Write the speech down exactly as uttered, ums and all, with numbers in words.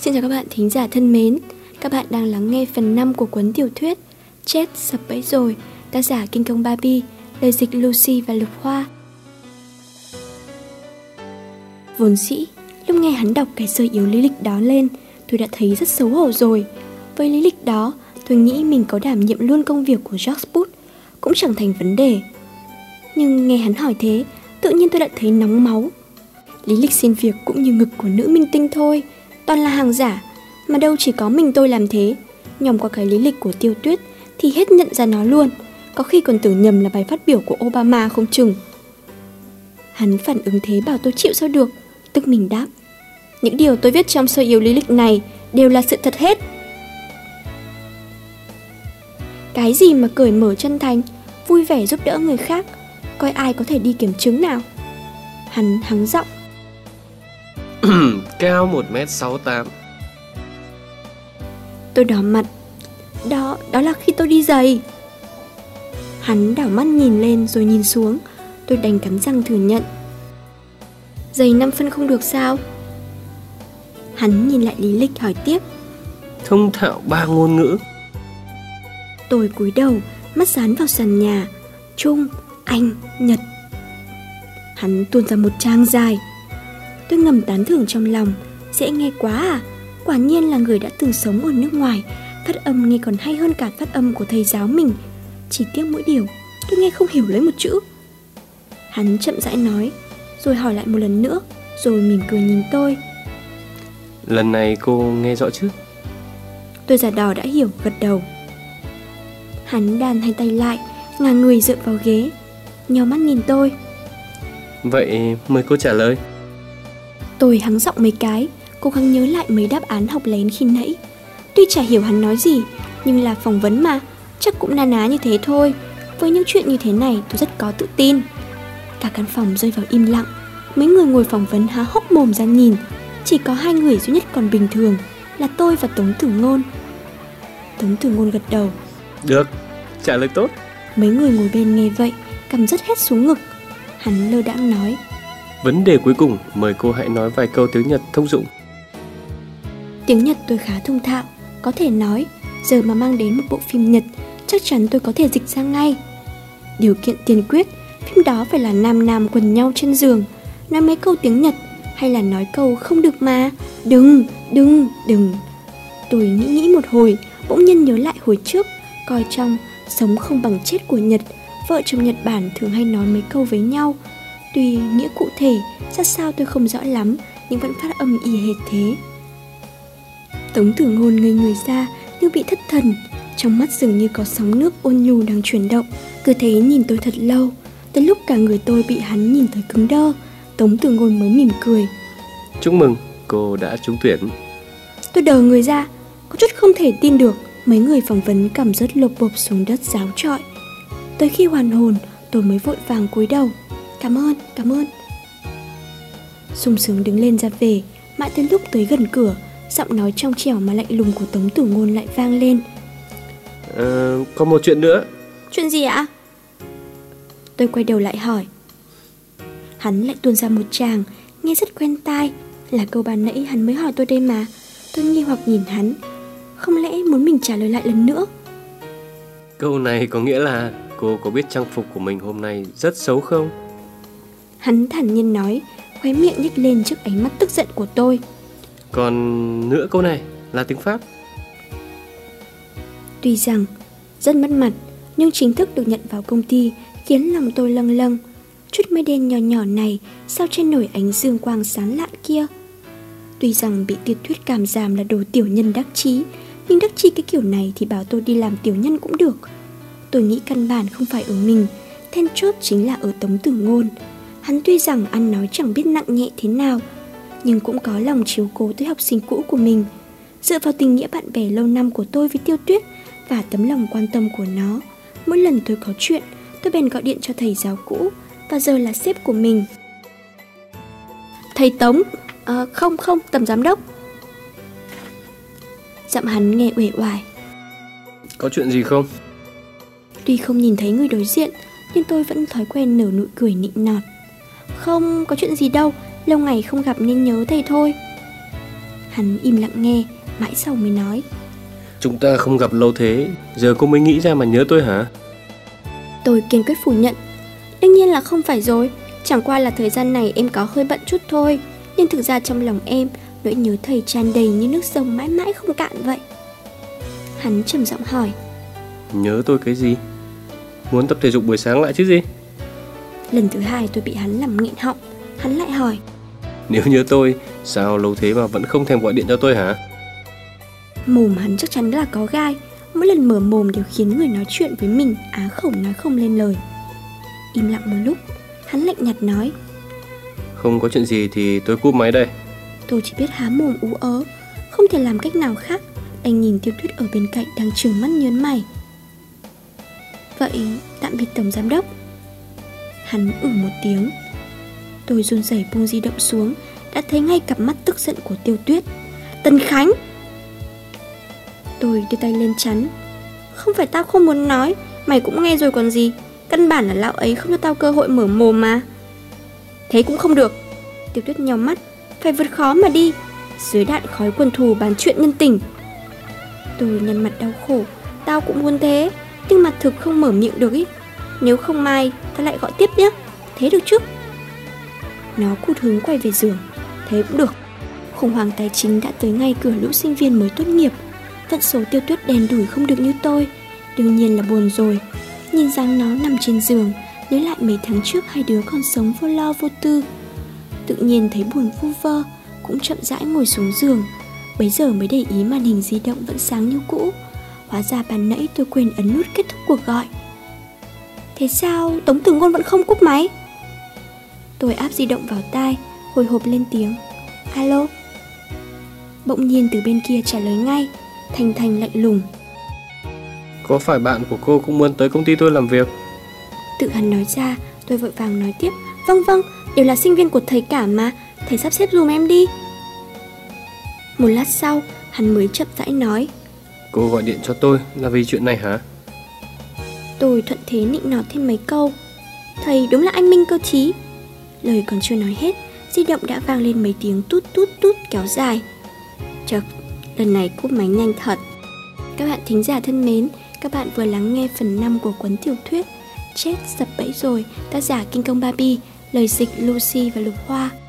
Xin chào các bạn thính giả thân mến. Các bạn đang lắng nghe phần năm của cuốn tiểu thuyết Chết sập bẫy rồi, tác giả Kinh Công Barbie, lời dịch Lucy và Lục Hoa. Vốn dĩ, lúc nghe hắn đọc cái sơ yếu lý lịch đó lên, tôi đã thấy rất xấu hổ rồi. Với lý lịch đó, tôi nghĩ mình có đảm nhiệm luôn công việc của George Bush cũng chẳng thành vấn đề. Nhưng nghe hắn hỏi thế, tự nhiên tôi đã thấy nóng máu. Lý lịch xin việc cũng như ngực của nữ minh tinh thôi, toàn là hàng giả, mà đâu chỉ có mình tôi làm thế. Nhòm qua cái lý lịch của Tiêu Tuyết thì hết nhận ra nó luôn, có khi còn tưởng nhầm là bài phát biểu của Obama không chừng. Hắn phản ứng thế bảo tôi chịu sao được, tức mình đáp: những điều tôi viết trong sơ yếu lý lịch này đều là sự thật hết. Cái gì mà cởi mở chân thành, vui vẻ giúp đỡ người khác, coi ai có thể đi kiểm chứng nào. Hắn hắng giọng: cao một mét sáu tám. Tôi đỏ mặt. Đó, đó là khi tôi đi giày. Hắn đảo mắt nhìn lên rồi nhìn xuống. Tôi đành cắn răng thừa nhận. Giày năm phân không được sao? Hắn nhìn lại lý lịch hỏi tiếp. Thông thạo ba ngôn ngữ. Tôi cúi đầu, mắt dán vào sàn nhà. Trung, Anh, Nhật. Hắn tuôn ra một trang dài. Tôi ngầm tán thưởng trong lòng. Dễ nghe quá à? Quả nhiên là người đã từng sống ở nước ngoài. Phát âm nghe còn hay hơn cả phát âm của thầy giáo mình. Chỉ tiếc mỗi điều, tôi nghe không hiểu lấy một chữ. Hắn chậm rãi nói, rồi hỏi lại một lần nữa, rồi mỉm cười nhìn tôi. Lần này cô nghe rõ chứ? Tôi giả đò đã hiểu, gật đầu. Hắn đàn hai tay lại, ngả người dựa vào ghế, nheo mắt nhìn tôi. Vậy mời cô trả lời. Tôi hắng giọng mấy cái, cố gắng nhớ lại mấy đáp án học lén khi nãy. Tuy chả hiểu hắn nói gì, nhưng là phỏng vấn mà, chắc cũng na ná như thế thôi. Với những chuyện như thế này tôi rất có tự tin. Cả căn phòng rơi vào im lặng. Mấy người ngồi phỏng vấn há hốc mồm ra nhìn. Chỉ có hai người duy nhất còn bình thường, là tôi và Tống Tử Ngôn. Tống Tử Ngôn gật đầu. Được, trả lời tốt. Mấy người ngồi bên nghe vậy, cầm rất hết xuống ngực. Hắn lơ đãng nói. Vấn đề cuối cùng, mời cô hãy nói vài câu tiếng Nhật thông dụng. Tiếng Nhật tôi khá thông thạo, có thể nói. Giờ mà mang đến một bộ phim Nhật, chắc chắn tôi có thể dịch ra ngay. Điều kiện tiên quyết, phim đó phải là nam nam quần nhau trên giường, nói mấy câu tiếng Nhật, hay là nói câu không được mà, đừng, đừng, đừng. Tôi nghĩ nghĩ một hồi, bỗng nhiên nhớ lại hồi trước, coi trong Sống không bằng chết của Nhật, vợ chồng Nhật Bản thường hay nói mấy câu với nhau. Tuy nghĩa cụ thể, ra sao tôi không rõ lắm, nhưng vẫn phát âm y hệt thế. Tống Tử Ngôn ngây người ra như bị thất thần, trong mắt dường như có sóng nước ôn nhu đang chuyển động. Cứ thế nhìn tôi thật lâu, tới lúc cả người tôi bị hắn nhìn tới cứng đơ, Tống Tử Ngôn mới mỉm cười. Chúc mừng, cô đã trúng tuyển. Tôi đờ người ra, có chút không thể tin được. Mấy người phỏng vấn cầm rớt lộp bộp xuống đất ráo trọi. Tới khi hoàn hồn, tôi mới vội vàng cúi đầu. Cảm ơn, cảm ơn. Sung sướng đứng lên ra về, mãi tới lúc tới gần cửa, giọng nói trong trẻo mà lạnh lùng của Tống Tử Ngôn lại vang lên. Ờ, có một chuyện nữa. Chuyện gì ạ? Tôi quay đầu lại hỏi. Hắn lại tuôn ra một tràng, nghe rất quen tai. Là câu ban nãy hắn mới hỏi tôi đây mà. Tôi nghi hoặc nhìn hắn. Không lẽ muốn mình trả lời lại lần nữa? Câu này có nghĩa là cô có biết trang phục của mình hôm nay rất xấu không? Hắn thản nhiên nói, khóe miệng nhếch lên trước ánh mắt tức giận của tôi. Còn nữa câu này là tiếng Pháp. Tuy rằng rất mất mặt, nhưng chính thức được nhận vào công ty khiến lòng tôi lâng lâng. Chút mây đen nhỏ nhỏ này sao trên nổi ánh dương quang sáng lạn kia. Tuy rằng bị Tiêu Tuyết cảm giảm là đồ tiểu nhân đắc chí, nhưng đắc chí cái kiểu này thì bảo tôi đi làm tiểu nhân cũng được. Tôi nghĩ căn bản không phải ở mình, then chốt chính là ở Tống Tử Ngôn. Hắn tuy rằng ăn nói chẳng biết nặng nhẹ thế nào, nhưng cũng có lòng chiếu cố tới học sinh cũ của mình. Dựa vào tình nghĩa bạn bè lâu năm của tôi với Tiêu Tuyết và tấm lòng quan tâm của nó, mỗi lần tôi có chuyện, tôi bèn gọi điện cho thầy giáo cũ và giờ là sếp của mình. Thầy Tống, à, không không, tầm giám đốc. Giọng hắn nghe uể oải. Có chuyện gì không? Tuy không nhìn thấy người đối diện, nhưng tôi vẫn thói quen nở nụ cười nịnh nọt. Không có chuyện gì đâu, lâu ngày không gặp nên nhớ thầy thôi. Hắn im lặng nghe, mãi sau mới nói: Chúng ta không gặp lâu thế, giờ cô mới nghĩ ra mà nhớ tôi hả? Tôi kiên quyết phủ nhận: Đương nhiên là không phải rồi, chẳng qua là thời gian này em có hơi bận chút thôi. Nhưng thực ra trong lòng em, nỗi nhớ thầy tràn đầy như nước sông mãi mãi không cạn vậy. Hắn trầm giọng hỏi: Nhớ tôi cái gì? Muốn tập thể dục buổi sáng lại chứ gì? Lần thứ hai tôi bị hắn làm nghẹn họng. Hắn lại hỏi: Nếu nhớ tôi, sao lâu thế mà vẫn không thèm gọi điện cho tôi hả? Mồm hắn chắc chắn là có gai, mỗi lần mở mồm đều khiến người nói chuyện với mình á khẩu nói không lên lời. Im lặng một lúc, hắn lạnh nhạt nói: Không có chuyện gì thì tôi cúp máy đây. Tôi chỉ biết há mồm ú ớ, không thể làm cách nào khác, đành nhìn Tiêu Tuyết ở bên cạnh đang trừng mắt nhớn mày. Vậy tạm biệt tổng giám đốc. Hắn ử một tiếng. Tôi run rẩy buông di động xuống, đã thấy ngay cặp mắt tức giận của Tiêu Tuyết. Tần Khánh! Tôi đưa tay lên chắn. Không phải tao không muốn nói, mày cũng nghe rồi còn gì. Căn bản là lão ấy không cho tao cơ hội mở mồm mà. Thế cũng không được. Tiêu Tuyết nhíu mắt. Phải vượt khó mà đi, dưới đạn khói quân thù bàn chuyện nhân tình. Tôi nhăn mặt đau khổ. Tao cũng muốn thế, nhưng mà thực không mở miệng được ý. Nếu không mai tao lại gọi tiếp nhé. Thế được chứ? Nó cụt hứng quay về giường. Thế cũng được. Khủng hoảng tài chính đã tới ngay cửa lũ sinh viên mới tốt nghiệp. Vận số Tiêu Tuyết đèn đủi không được như tôi, đương nhiên là buồn rồi. Nhìn dáng nó nằm trên giường, nhớ lại mấy tháng trước hai đứa còn sống vô lo vô tư, tự nhiên thấy buồn vu vơ, cũng chậm rãi ngồi xuống giường. Bấy giờ mới để ý màn hình di động vẫn sáng như cũ. Hóa ra ban nãy tôi quên ấn nút kết thúc cuộc gọi. Thế sao Tống Tử Ngôn vẫn không cúp máy? Tôi áp di động vào tai, hồi hộp lên tiếng: Alo. Bỗng nhiên từ bên kia trả lời ngay, thanh thanh lạnh lùng: Có phải bạn của cô cũng muốn tới công ty tôi làm việc? Tự hắn nói ra, tôi vội vàng nói tiếp: Vâng vâng, đều là sinh viên của thầy cả mà, thầy sắp xếp dùm em đi. Một lát sau, hắn mới chậm rãi nói: Cô gọi điện cho tôi là vì chuyện này hả? Tôi thuận thế nịnh nọt thêm mấy câu: Thầy đúng là anh minh cơ trí. Lời còn chưa nói hết, di động đã vang lên mấy tiếng tút tút tút kéo dài. Chật, lần này cúp máy nhanh thật. Các bạn thính giả thân mến, các bạn vừa lắng nghe phần năm của cuốn tiểu thuyết Chết sập bẫy rồi, tác giả Kinh Công Barbie, lời dịch Lucy và Lục Hoa.